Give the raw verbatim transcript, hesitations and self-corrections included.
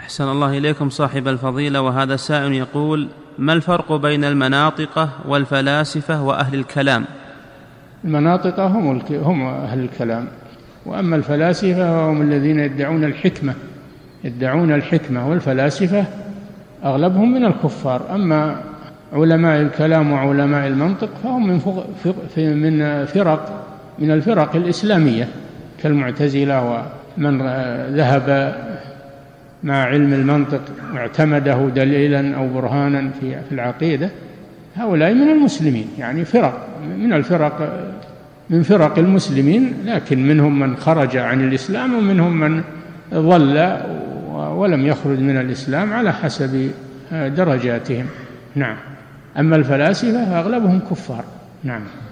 أحسن الله إليكم صاحب الفضيلة. وهذا سائل يقول: ما الفرق بين المناطق والفلاسفة وأهل الكلام؟ المناطق هم هم أهل الكلام، وأما الفلاسفة هم الذين يدعون الحكمة يدعون الحكمة والفلاسفة أغلبهم من الكفار. أما علماء الكلام وعلماء المنطق فهم من من فرق من الفرق الإسلامية كالمعتزلة، ومن ذهب مع علم المنطق واعتمده دليلا أو برهانا في العقيدة، هؤلاء من المسلمين، يعني فرق من الفرق من فرق المسلمين، لكن منهم من خرج عن الإسلام ومنهم من ضل ولم يخرج من الإسلام على حسب درجاتهم. نعم. أما الفلاسفة فأغلبهم كفار. نعم.